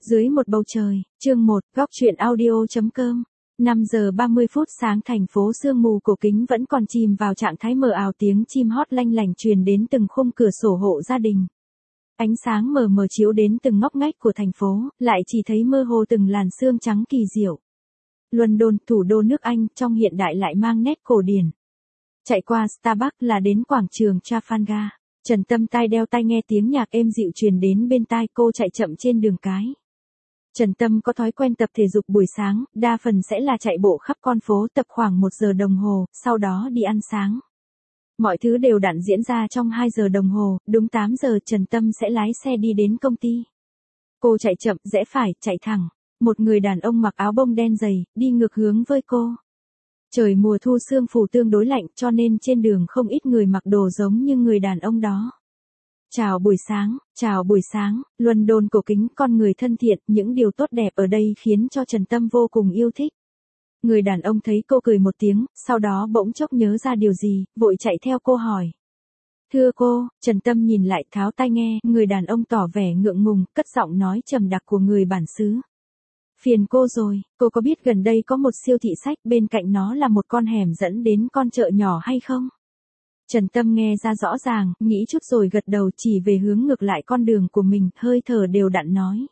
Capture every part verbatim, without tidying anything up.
Dưới một bầu trời, chương một, góc truyện audio.com. năm giờ ba mươi phút sáng thành phố sương mù cổ kính vẫn còn chìm vào trạng thái mờ ảo, tiếng chim hót lanh lảnh truyền đến từng khung cửa sổ hộ gia đình. Ánh sáng mờ mờ chiếu đến từng ngóc ngách của thành phố, lại chỉ thấy mơ hồ từng làn sương trắng kỳ diệu. London, thủ đô nước Anh, trong hiện đại lại mang nét cổ điển. Chạy qua Starbucks là đến quảng trường Trafalgar. Trần Tâm tai đeo tai nghe tiếng nhạc êm dịu truyền đến bên tai, cô chạy chậm trên đường cái. Trần Tâm có thói quen tập thể dục buổi sáng, đa phần sẽ là chạy bộ khắp con phố, tập khoảng một giờ đồng hồ, sau đó đi ăn sáng. Mọi thứ đều đặn diễn ra trong hai giờ đồng hồ, đúng tám giờ Trần Tâm sẽ lái xe đi đến công ty. Cô chạy chậm, rẽ phải, chạy thẳng. Một người đàn ông mặc áo bông đen dày, đi ngược hướng với cô. Trời mùa thu sương phủ tương đối lạnh, cho nên trên đường không ít người mặc đồ giống như người đàn ông đó. Chào buổi sáng, chào buổi sáng, London cổ kính, con người thân thiện, những điều tốt đẹp ở đây khiến cho Trần Tâm vô cùng yêu thích. Người đàn ông thấy cô cười một tiếng, sau đó bỗng chốc nhớ ra điều gì, vội chạy theo cô hỏi. Thưa cô, Trần Tâm nhìn lại tháo tai nghe, người đàn ông tỏ vẻ ngượng ngùng, cất giọng nói trầm đặc của người bản xứ. Phiền cô rồi, cô có biết gần đây có một siêu thị sách, bên cạnh nó là một con hẻm dẫn đến con chợ nhỏ hay không? Trần Tâm nghe ra rõ ràng, nghĩ chút rồi gật đầu, chỉ về hướng ngược lại con đường của mình, hơi thở đều đặn nói.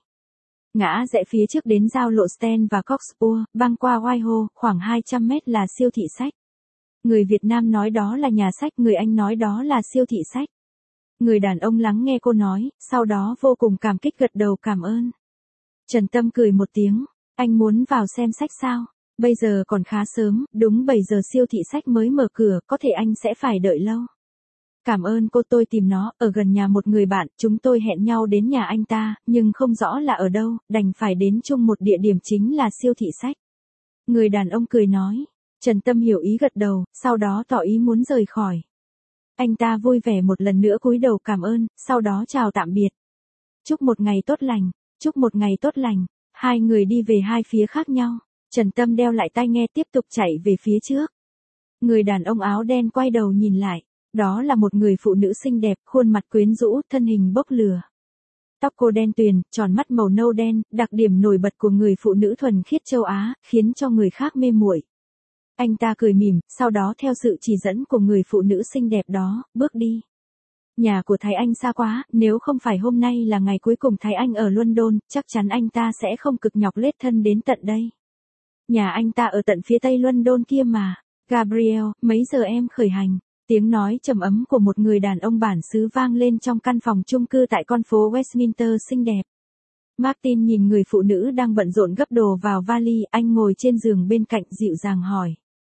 Ngã rẽ phía trước đến giao lộ Stand và Coxpur, băng qua Whitehall, khoảng hai trăm mét là siêu thị sách. Người Việt Nam nói đó là nhà sách, người Anh nói đó là siêu thị sách. Người đàn ông lắng nghe cô nói, sau đó vô cùng cảm kích gật đầu cảm ơn. Trần Tâm cười một tiếng, anh muốn vào xem sách sao? Bây giờ còn khá sớm, đúng bảy giờ siêu thị sách mới mở cửa, có thể anh sẽ phải đợi lâu. Cảm ơn cô, tôi tìm nó, ở gần nhà một người bạn, chúng tôi hẹn nhau đến nhà anh ta, nhưng không rõ là ở đâu, đành phải đến chung một địa điểm chính là siêu thị sách. Người đàn ông cười nói, Trần Tâm hiểu ý gật đầu, sau đó tỏ ý muốn rời khỏi. Anh ta vui vẻ một lần nữa cúi đầu cảm ơn, sau đó chào tạm biệt. Chúc một ngày tốt lành, chúc một ngày tốt lành, hai người đi về hai phía khác nhau. Trần Tâm đeo lại tai nghe tiếp tục chạy về phía trước. Người đàn ông áo đen quay đầu nhìn lại, đó là một người phụ nữ xinh đẹp, khuôn mặt quyến rũ, thân hình bốc lửa. Tóc cô đen tuyền, tròn mắt màu nâu đen, đặc điểm nổi bật của người phụ nữ thuần khiết châu Á, khiến cho người khác mê muội. Anh ta cười mỉm, sau đó theo sự chỉ dẫn của người phụ nữ xinh đẹp đó, bước đi. Nhà của Thái Anh xa quá, nếu không phải hôm nay là ngày cuối cùng Thái Anh ở London, chắc chắn anh ta sẽ không cực nhọc lết thân đến tận đây. Nhà anh ta ở tận phía tây London kia mà. Gabriel, mấy giờ em khởi hành? Tiếng nói trầm ấm của một người đàn ông bản xứ vang lên trong căn phòng chung cư tại con phố Westminster xinh đẹp. Martin nhìn người phụ nữ đang bận rộn gấp đồ vào vali, anh ngồi trên giường bên cạnh dịu dàng hỏi.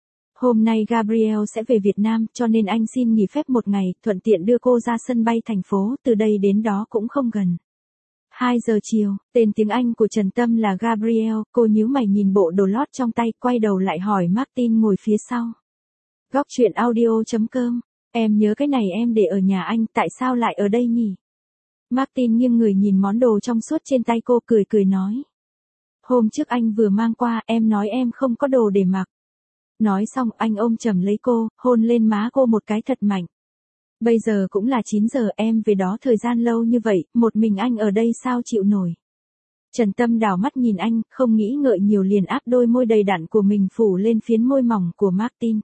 Hôm nay Gabriel sẽ về Việt Nam, cho nên anh xin nghỉ phép một ngày, thuận tiện đưa cô ra sân bay thành phố, từ đây đến đó cũng không gần. hai giờ chiều, tên tiếng Anh của Trần Tâm là Gabriel, cô nhíu mày nhìn bộ đồ lót trong tay, quay đầu lại hỏi Martin ngồi phía sau. Góc truyện audio.com, em nhớ cái này em để ở nhà anh, tại sao lại ở đây nhỉ? Martin nghiêng người nhìn món đồ trong suốt trên tay cô, cười cười nói. Hôm trước anh vừa mang qua, em nói em không có đồ để mặc. Nói xong anh ôm chầm lấy cô, hôn lên má cô một cái thật mạnh. Bây giờ cũng là chín giờ, em về đó thời gian lâu như vậy, một mình anh ở đây sao chịu nổi. Trần Tâm đảo mắt nhìn anh, không nghĩ ngợi nhiều liền áp đôi môi đầy đặn của mình phủ lên phiến môi mỏng của Martin.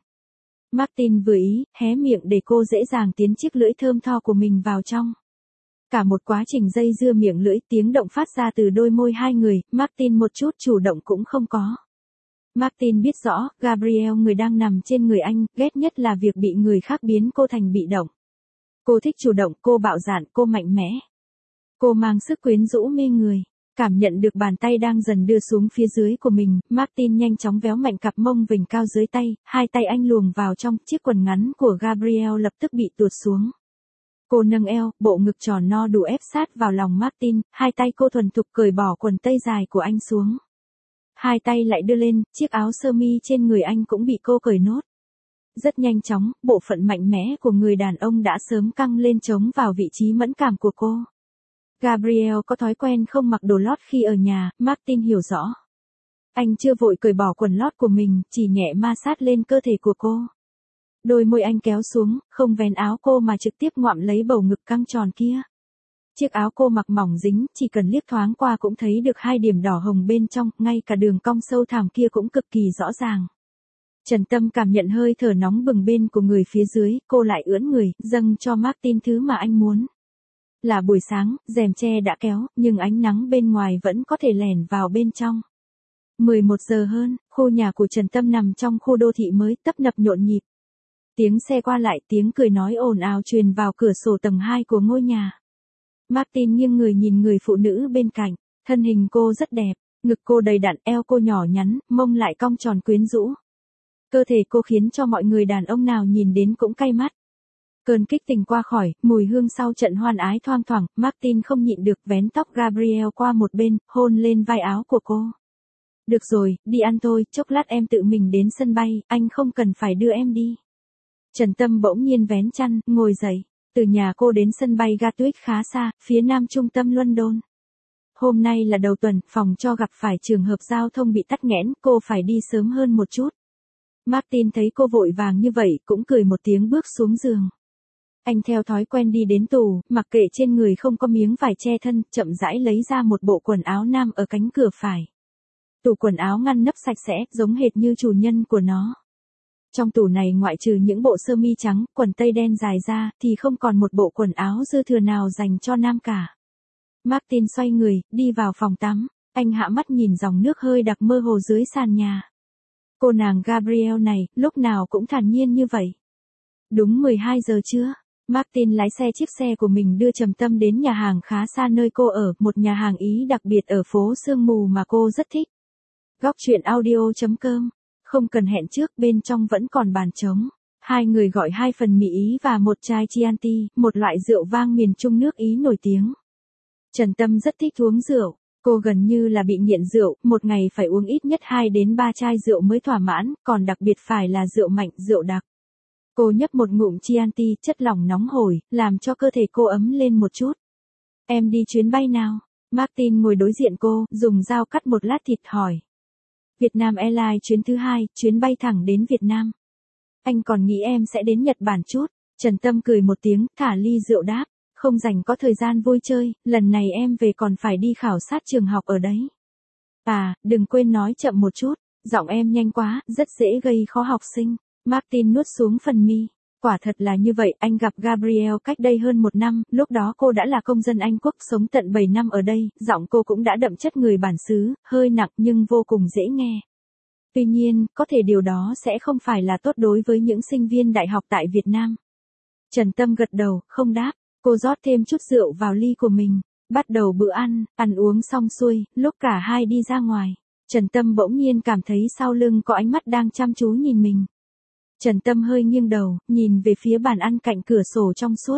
Martin vừa ý, hé miệng để cô dễ dàng tiến chiếc lưỡi thơm tho của mình vào trong. Cả một quá trình dây dưa miệng lưỡi, tiếng động phát ra từ đôi môi hai người, Martin một chút chủ động cũng không có. Martin biết rõ, Gabriel người đang nằm trên người anh, ghét nhất là việc bị người khác biến cô thành bị động. Cô thích chủ động, cô bạo dạn, cô mạnh mẽ. Cô mang sức quyến rũ mê người. Cảm nhận được bàn tay đang dần đưa xuống phía dưới của mình, Martin nhanh chóng véo mạnh cặp mông vểnh cao dưới tay, hai tay anh luồn vào trong, chiếc quần ngắn của Gabriel lập tức bị tuột xuống. Cô nâng eo, bộ ngực tròn no đủ ép sát vào lòng Martin, hai tay cô thuần thục cởi bỏ quần tây dài của anh xuống. Hai tay lại đưa lên, chiếc áo sơ mi trên người anh cũng bị cô cởi nốt. Rất nhanh chóng, bộ phận mạnh mẽ của người đàn ông đã sớm căng lên chống vào vị trí mẫn cảm của cô. Gabriel có thói quen không mặc đồ lót khi ở nhà, Martin hiểu rõ. Anh chưa vội cởi bỏ quần lót của mình, chỉ nhẹ ma sát lên cơ thể của cô. Đôi môi anh kéo xuống, không vén áo cô mà trực tiếp ngoạm lấy bầu ngực căng tròn kia. Chiếc áo cô mặc mỏng dính, chỉ cần liếc thoáng qua cũng thấy được hai điểm đỏ hồng bên trong, ngay cả đường cong sâu thẳm kia cũng cực kỳ rõ ràng. Trần Tâm cảm nhận hơi thở nóng bừng bên của người phía dưới, cô lại ưỡn người, dâng cho Martin thứ mà anh muốn. Là buổi sáng, rèm che đã kéo, nhưng ánh nắng bên ngoài vẫn có thể lẻn vào bên trong. mười một giờ hơn, khu nhà của Trần Tâm nằm trong khu đô thị mới, tấp nập nhộn nhịp. Tiếng xe qua lại, tiếng cười nói ồn ào truyền vào cửa sổ tầng hai của ngôi nhà. Martin nghiêng người nhìn người phụ nữ bên cạnh, thân hình cô rất đẹp, ngực cô đầy đặn, eo cô nhỏ nhắn, mông lại cong tròn quyến rũ. Cơ thể cô khiến cho mọi người đàn ông nào nhìn đến cũng cay mắt. Cơn kích tình qua khỏi, mùi hương sau trận hoan ái thoang thoảng, Martin không nhịn được vén tóc Gabrielle qua một bên, hôn lên vai áo của cô. Được rồi, đi ăn thôi, chốc lát em tự mình đến sân bay, anh không cần phải đưa em đi. Trần Tâm bỗng nhiên vén chăn, ngồi dậy. Từ nhà cô đến sân bay Gatwick khá xa, phía nam trung tâm London. Hôm nay là đầu tuần, phòng cho gặp phải trường hợp giao thông bị tắc nghẽn, cô phải đi sớm hơn một chút. Martin thấy cô vội vàng như vậy, cũng cười một tiếng bước xuống giường. Anh theo thói quen đi đến tủ, mặc kệ trên người không có miếng vải che thân, chậm rãi lấy ra một bộ quần áo nam ở cánh cửa phải. Tủ quần áo ngăn nắp sạch sẽ, giống hệt như chủ nhân của nó. Trong tủ này ngoại trừ những bộ sơ mi trắng, quần tây đen dài ra, thì không còn một bộ quần áo dư thừa nào dành cho nam cả. Martin xoay người, đi vào phòng tắm, anh hạ mắt nhìn dòng nước hơi đặc mơ hồ dưới sàn nhà. Cô nàng Gabrielle này, lúc nào cũng thản nhiên như vậy. Đúng mười hai giờ trưa, Martin lái xe chiếc xe của mình đưa Trầm Tâm đến nhà hàng khá xa nơi cô ở, một nhà hàng Ý đặc biệt ở phố Sương Mù mà cô rất thích. Góc truyện audio chấm com. Không cần hẹn trước, bên trong vẫn còn bàn trống. Hai người gọi hai phần mì Ý và một chai Chianti, một loại rượu vang miền Trung nước Ý nổi tiếng. Trần Tâm rất thích uống rượu, cô gần như là bị nghiện rượu, một ngày phải uống ít nhất hai đến ba chai rượu mới thỏa mãn, còn đặc biệt phải là rượu mạnh, rượu đặc. Cô nhấp một ngụm Chianti, chất lỏng nóng hổi, làm cho cơ thể cô ấm lên một chút. Em đi chuyến bay nào? Martin ngồi đối diện cô, dùng dao cắt một lát thịt hỏi. Vietnam Airlines chuyến thứ hai, chuyến bay thẳng đến Việt Nam. Anh còn nghĩ em sẽ đến Nhật Bản chút. Trần Tâm cười một tiếng, thả ly rượu đáp. Không rảnh có thời gian vui chơi, lần này em về còn phải đi khảo sát trường học ở đấy. À, đừng quên nói chậm một chút, giọng em nhanh quá, rất dễ gây khó học sinh. Martin nuốt xuống phần mi. Quả thật là như vậy, anh gặp Gabrielle cách đây hơn một năm, lúc đó cô đã là công dân Anh Quốc sống tận bảy năm ở đây, giọng cô cũng đã đậm chất người bản xứ, hơi nặng nhưng vô cùng dễ nghe. Tuy nhiên, có thể điều đó sẽ không phải là tốt đối với những sinh viên đại học tại Việt Nam. Trần Tâm gật đầu, không đáp, cô rót thêm chút rượu vào ly của mình, bắt đầu bữa ăn, ăn uống xong xuôi, lúc cả hai đi ra ngoài, Trần Tâm bỗng nhiên cảm thấy sau lưng có ánh mắt đang chăm chú nhìn mình. Trần Tâm hơi nghiêng đầu, nhìn về phía bàn ăn cạnh cửa sổ trong suốt.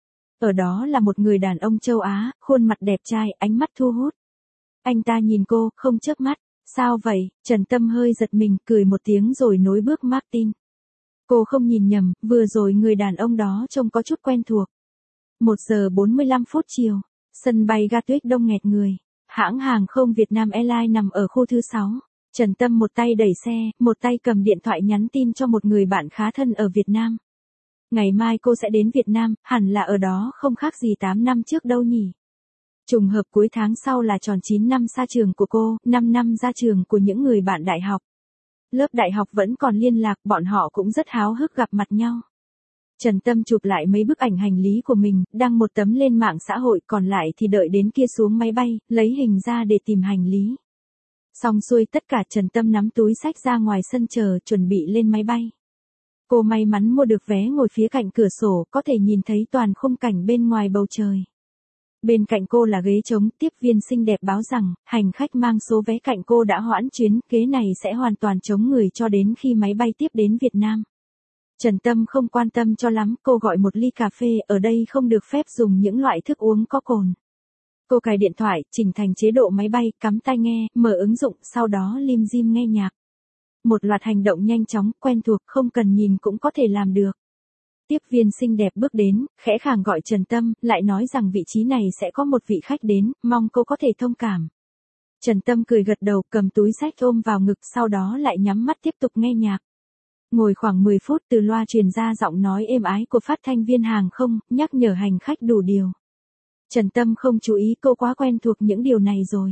Ở đó là một người đàn ông châu Á, khuôn mặt đẹp trai, ánh mắt thu hút. Anh ta nhìn cô, không chớp mắt. Sao vậy? Trần Tâm hơi giật mình, cười một tiếng rồi nối bước Martin. Cô không nhìn nhầm, vừa rồi người đàn ông đó trông có chút quen thuộc. một giờ bốn mươi lăm phút chiều, sân bay Gatwick đông nghẹt người. Hãng hàng không Vietnam Airlines nằm ở khu thứ sáu. Trần Tâm một tay đẩy xe, một tay cầm điện thoại nhắn tin cho một người bạn khá thân ở Việt Nam. Ngày mai cô sẽ đến Việt Nam, hẳn là ở đó không khác gì tám năm trước đâu nhỉ. Trùng hợp cuối tháng sau là tròn chín năm xa trường của cô, năm năm ra trường của những người bạn đại học. Lớp đại học vẫn còn liên lạc, bọn họ cũng rất háo hức gặp mặt nhau. Trần Tâm chụp lại mấy bức ảnh hành lý của mình, đăng một tấm lên mạng xã hội, còn lại thì đợi đến kia xuống máy bay, lấy hình ra để tìm hành lý. Xong xuôi tất cả, Trần Tâm nắm túi xách ra ngoài sân chờ, chuẩn bị lên máy bay. Cô may mắn mua được vé ngồi phía cạnh cửa sổ, có thể nhìn thấy toàn khung cảnh bên ngoài bầu trời. Bên cạnh cô là ghế trống, tiếp viên xinh đẹp báo rằng, hành khách mang số vé cạnh cô đã hoãn chuyến, ghế này sẽ hoàn toàn trống người cho đến khi máy bay tiếp đến Việt Nam. Trần Tâm không quan tâm cho lắm, cô gọi một ly cà phê, ở đây không được phép dùng những loại thức uống có cồn. Cô cài điện thoại, chỉnh thành chế độ máy bay, cắm tai nghe, mở ứng dụng, sau đó lim dim nghe nhạc. Một loạt hành động nhanh chóng, quen thuộc, không cần nhìn cũng có thể làm được. Tiếp viên xinh đẹp bước đến, khẽ khàng gọi Trần Tâm, lại nói rằng vị trí này sẽ có một vị khách đến, mong cô có thể thông cảm. Trần Tâm cười gật đầu, cầm túi xách ôm vào ngực, sau đó lại nhắm mắt tiếp tục nghe nhạc. Ngồi khoảng mười phút, từ loa truyền ra giọng nói êm ái của phát thanh viên hàng không, nhắc nhở hành khách đủ điều. Trần Tâm không chú ý, cô quá quen thuộc những điều này rồi.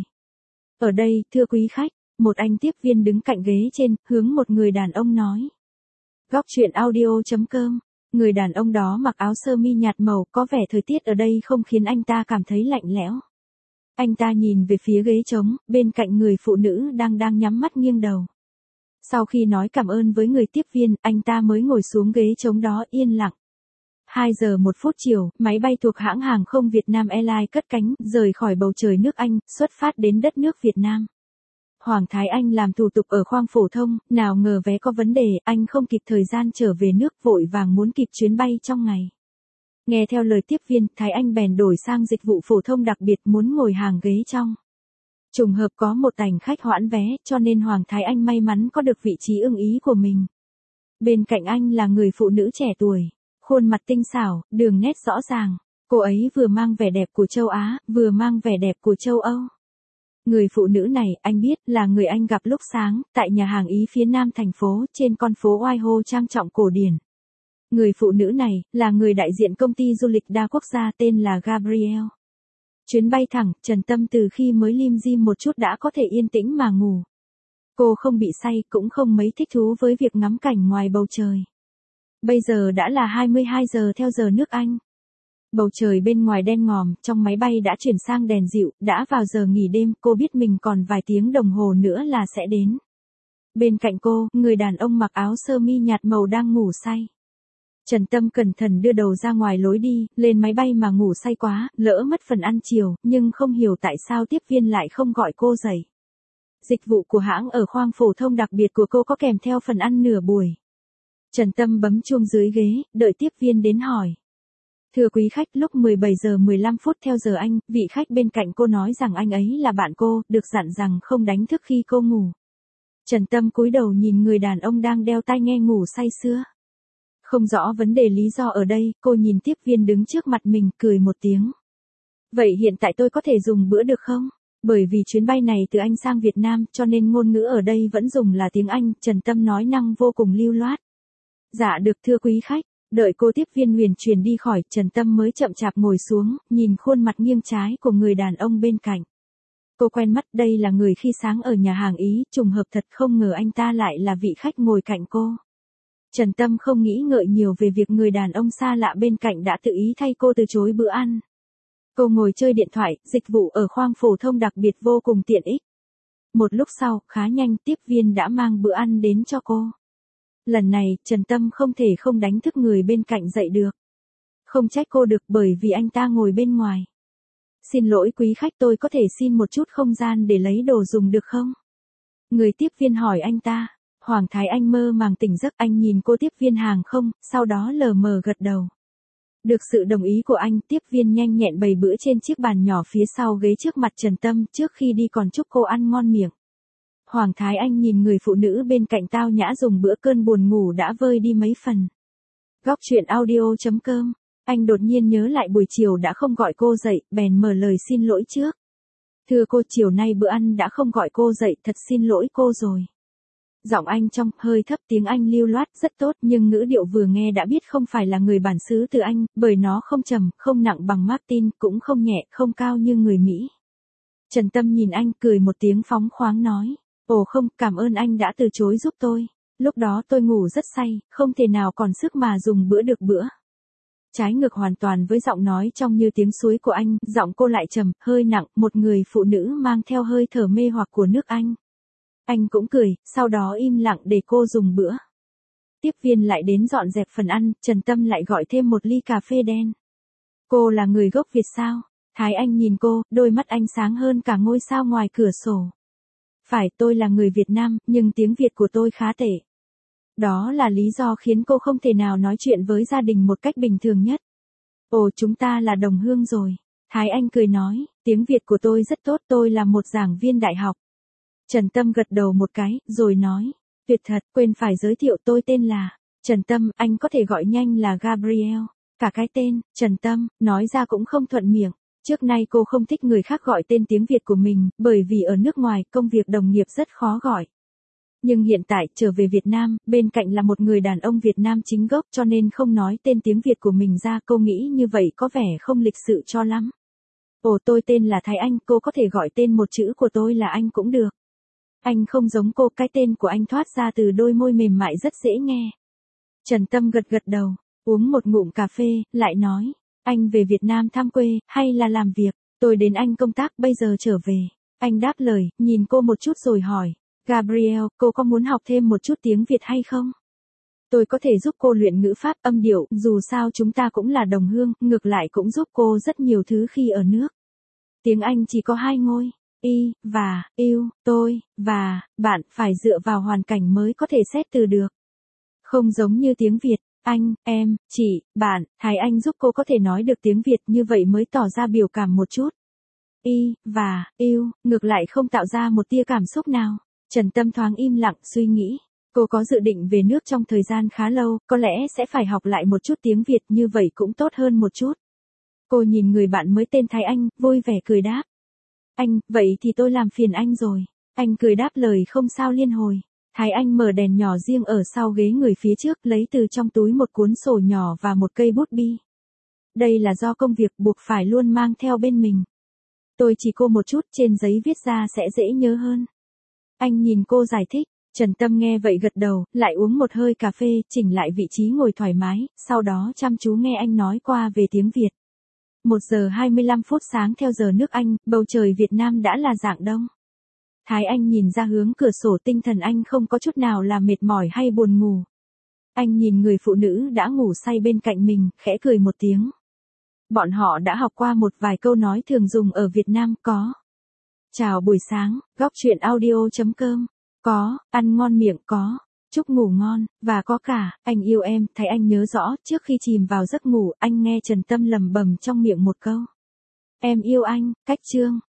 Ở đây, thưa quý khách, một anh tiếp viên đứng cạnh ghế trên, hướng một người đàn ông nói. Góc truyện audio chấm com. Người đàn ông đó mặc áo sơ mi nhạt màu, có vẻ thời tiết ở đây không khiến anh ta cảm thấy lạnh lẽo. Anh ta nhìn về phía ghế trống, bên cạnh người phụ nữ đang đang nhắm mắt nghiêng đầu. Sau khi nói cảm ơn với người tiếp viên, anh ta mới ngồi xuống ghế trống đó yên lặng. hai giờ một phút chiều, máy bay thuộc hãng hàng không Việt Nam Airlines cất cánh, rời khỏi bầu trời nước Anh, xuất phát đến đất nước Việt Nam. Hoàng Thái Anh làm thủ tục ở khoang phổ thông, nào ngờ vé có vấn đề, anh không kịp thời gian trở về nước, vội vàng muốn kịp chuyến bay trong ngày. Nghe theo lời tiếp viên, Thái Anh bèn đổi sang dịch vụ phổ thông đặc biệt, muốn ngồi hàng ghế trong. Trùng hợp có một tành khách hoãn vé, cho nên Hoàng Thái Anh may mắn có được vị trí ưng ý của mình. Bên cạnh anh là người phụ nữ trẻ tuổi, khuôn mặt tinh xảo, đường nét rõ ràng. Cô ấy vừa mang vẻ đẹp của châu Á, vừa mang vẻ đẹp của châu Âu. Người phụ nữ này, anh biết, là người anh gặp lúc sáng, tại nhà hàng Ý phía nam thành phố, trên con phố Whitehall trang trọng cổ điển. Người phụ nữ này, là người đại diện công ty du lịch đa quốc gia tên là Gabrielle. Chuyến bay thẳng, Trần Tâm từ khi mới lim dim một chút đã có thể yên tĩnh mà ngủ. Cô không bị say, cũng không mấy thích thú với việc ngắm cảnh ngoài bầu trời. Bây giờ đã là hai mươi hai giờ theo giờ nước Anh. Bầu trời bên ngoài đen ngòm, trong máy bay đã chuyển sang đèn dịu, đã vào giờ nghỉ đêm, cô biết mình còn vài tiếng đồng hồ nữa là sẽ đến. Bên cạnh cô, người đàn ông mặc áo sơ mi nhạt màu đang ngủ say. Trần Tâm cẩn thận đưa đầu ra ngoài lối đi, lên máy bay mà ngủ say quá, lỡ mất phần ăn chiều, nhưng không hiểu tại sao tiếp viên lại không gọi cô dậy. Dịch vụ của hãng ở khoang phổ thông đặc biệt của cô có kèm theo phần ăn nửa buổi. Trần Tâm bấm chuông dưới ghế, đợi tiếp viên đến hỏi. Thưa quý khách, lúc mười bảy giờ mười lăm phút theo giờ Anh, vị khách bên cạnh cô nói rằng anh ấy là bạn cô, được dặn rằng không đánh thức khi cô ngủ. Trần Tâm cúi đầu nhìn người đàn ông đang đeo tai nghe ngủ say sưa. Không rõ vấn đề lý do ở đây, cô nhìn tiếp viên đứng trước mặt mình, cười một tiếng. Vậy hiện tại tôi có thể dùng bữa được không? Bởi vì chuyến bay này từ Anh sang Việt Nam, cho nên ngôn ngữ ở đây vẫn dùng là tiếng Anh, Trần Tâm nói năng vô cùng lưu loát. Dạ được thưa quý khách. Đợi cô tiếp viên huyền truyền đi khỏi, Trần Tâm mới chậm chạp ngồi xuống, nhìn khuôn mặt nghiêng trái của người đàn ông bên cạnh. Cô quen mắt, đây là người khi sáng ở nhà hàng Ý, trùng hợp thật, không ngờ anh ta lại là vị khách ngồi cạnh cô. Trần Tâm không nghĩ ngợi nhiều về việc người đàn ông xa lạ bên cạnh đã tự ý thay cô từ chối bữa ăn. Cô ngồi chơi điện thoại, dịch vụ ở khoang phổ thông đặc biệt vô cùng tiện ích. Một lúc sau, khá nhanh, tiếp viên đã mang bữa ăn đến cho cô. Lần này, Trần Tâm không thể không đánh thức người bên cạnh dậy được. Không trách cô được bởi vì anh ta ngồi bên ngoài. Xin lỗi quý khách, tôi có thể xin một chút không gian để lấy đồ dùng được không? Người tiếp viên hỏi anh ta. Hoàng Thái Anh mơ màng tỉnh giấc, anh nhìn cô tiếp viên hàng không, sau đó lờ mờ gật đầu. Được sự đồng ý của anh, tiếp viên nhanh nhẹn bày bữa trên chiếc bàn nhỏ phía sau ghế trước mặt Trần Tâm, trước khi đi còn chúc cô ăn ngon miệng. Hoàng Thái Anh nhìn người phụ nữ bên cạnh tao nhã dùng bữa, cơn buồn ngủ đã vơi đi mấy phần. Góc truyện audio chấm com. Anh đột nhiên nhớ lại buổi chiều đã không gọi cô dậy, bèn mở lời xin lỗi trước. Thưa cô, chiều nay bữa ăn đã không gọi cô dậy, thật xin lỗi cô rồi. Giọng anh trong, hơi thấp, tiếng Anh lưu loát, rất tốt, nhưng ngữ điệu vừa nghe đã biết không phải là người bản xứ từ Anh, bởi nó không trầm, không nặng bằng Martin, cũng không nhẹ, không cao như người Mỹ. Trần Tâm nhìn anh, cười một tiếng phóng khoáng nói. Ồ không, cảm ơn anh đã từ chối giúp tôi. Lúc đó tôi ngủ rất say, không thể nào còn sức mà dùng bữa được bữa. Trái ngược hoàn toàn với giọng nói trong như tiếng suối của anh, giọng cô lại trầm, hơi nặng, một người phụ nữ mang theo hơi thở mê hoặc của nước Anh. Anh cũng cười, sau đó im lặng để cô dùng bữa. Tiếp viên lại đến dọn dẹp phần ăn, Trần Tâm lại gọi thêm một ly cà phê đen. Cô là người gốc Việt sao? Thái Anh nhìn cô, đôi mắt anh sáng hơn cả ngôi sao ngoài cửa sổ. Phải, tôi là người Việt Nam, nhưng tiếng Việt của tôi khá tệ. Đó là lý do khiến cô không thể nào nói chuyện với gia đình một cách bình thường nhất. Ồ, chúng ta là đồng hương rồi. Thái Anh cười nói, tiếng Việt của tôi rất tốt, tôi là một giảng viên đại học. Trần Tâm gật đầu một cái, rồi nói, tuyệt thật, quên phải giới thiệu, tôi tên là Trần Tâm, anh có thể gọi nhanh là Gabrielle. Cả cái tên, Trần Tâm, nói ra cũng không thuận miệng. Trước nay cô không thích người khác gọi tên tiếng Việt của mình, bởi vì ở nước ngoài, công việc đồng nghiệp rất khó gọi. Nhưng hiện tại, trở về Việt Nam, bên cạnh là một người đàn ông Việt Nam chính gốc, cho nên không nói tên tiếng Việt của mình ra, cô nghĩ như vậy có vẻ không lịch sự cho lắm. Ồ, tôi tên là Thái Anh, cô có thể gọi tên một chữ của tôi là Anh cũng được. Anh không giống cô, cái tên của anh thoát ra từ đôi môi mềm mại rất dễ nghe. Trần Tâm gật gật đầu, uống một ngụm cà phê, lại nói, anh về Việt Nam thăm quê, hay là làm việc? Tôi đến Anh công tác, bây giờ trở về. Anh đáp lời, nhìn cô một chút rồi hỏi, Gabriel, cô có muốn học thêm một chút tiếng Việt hay không? Tôi có thể giúp cô luyện ngữ pháp, âm điệu, dù sao chúng ta cũng là đồng hương, ngược lại cũng giúp cô rất nhiều thứ khi ở nước. Tiếng Anh chỉ có hai ngôi, y, và, yêu, tôi, và, bạn, phải dựa vào hoàn cảnh mới có thể xét từ được. Không giống như tiếng Việt, anh, em, chị, bạn, Thái Anh giúp cô có thể nói được tiếng Việt như vậy mới tỏ ra biểu cảm một chút. Y, và, yêu, ngược lại không tạo ra một tia cảm xúc nào. Trần Tâm thoáng im lặng suy nghĩ. Cô có dự định về nước trong thời gian khá lâu, có lẽ sẽ phải học lại một chút tiếng Việt như vậy cũng tốt hơn một chút. Cô nhìn người bạn mới tên Thái Anh, vui vẻ cười đáp. Anh, vậy thì tôi làm phiền anh rồi. Anh cười đáp lời không sao liên hồi. Thái Anh mở đèn nhỏ riêng ở sau ghế người phía trước, lấy từ trong túi một cuốn sổ nhỏ và một cây bút bi. Đây là do công việc buộc phải luôn mang theo bên mình. Tôi chỉ cô một chút, trên giấy viết ra sẽ dễ nhớ hơn. Anh nhìn cô giải thích. Trần Tâm nghe vậy gật đầu, lại uống một hơi cà phê, chỉnh lại vị trí ngồi thoải mái, sau đó chăm chú nghe anh nói qua về tiếng Việt. một giờ hai mươi lăm phút sáng theo giờ nước Anh, bầu trời Việt Nam đã là rạng đông. Thái Anh nhìn ra hướng cửa sổ, tinh thần anh không có chút nào là mệt mỏi hay buồn ngủ. Anh nhìn người phụ nữ đã ngủ say bên cạnh mình, khẽ cười một tiếng. Bọn họ đã học qua một vài câu nói thường dùng ở Việt Nam, có. Chào buổi sáng, góc chuyện audio chấm com. Có, ăn ngon miệng có, chúc ngủ ngon, và có cả, anh yêu em. Thấy anh nhớ rõ, trước khi chìm vào giấc ngủ, anh nghe Trần Tâm lẩm bẩm trong miệng một câu. Em yêu anh, cách chương.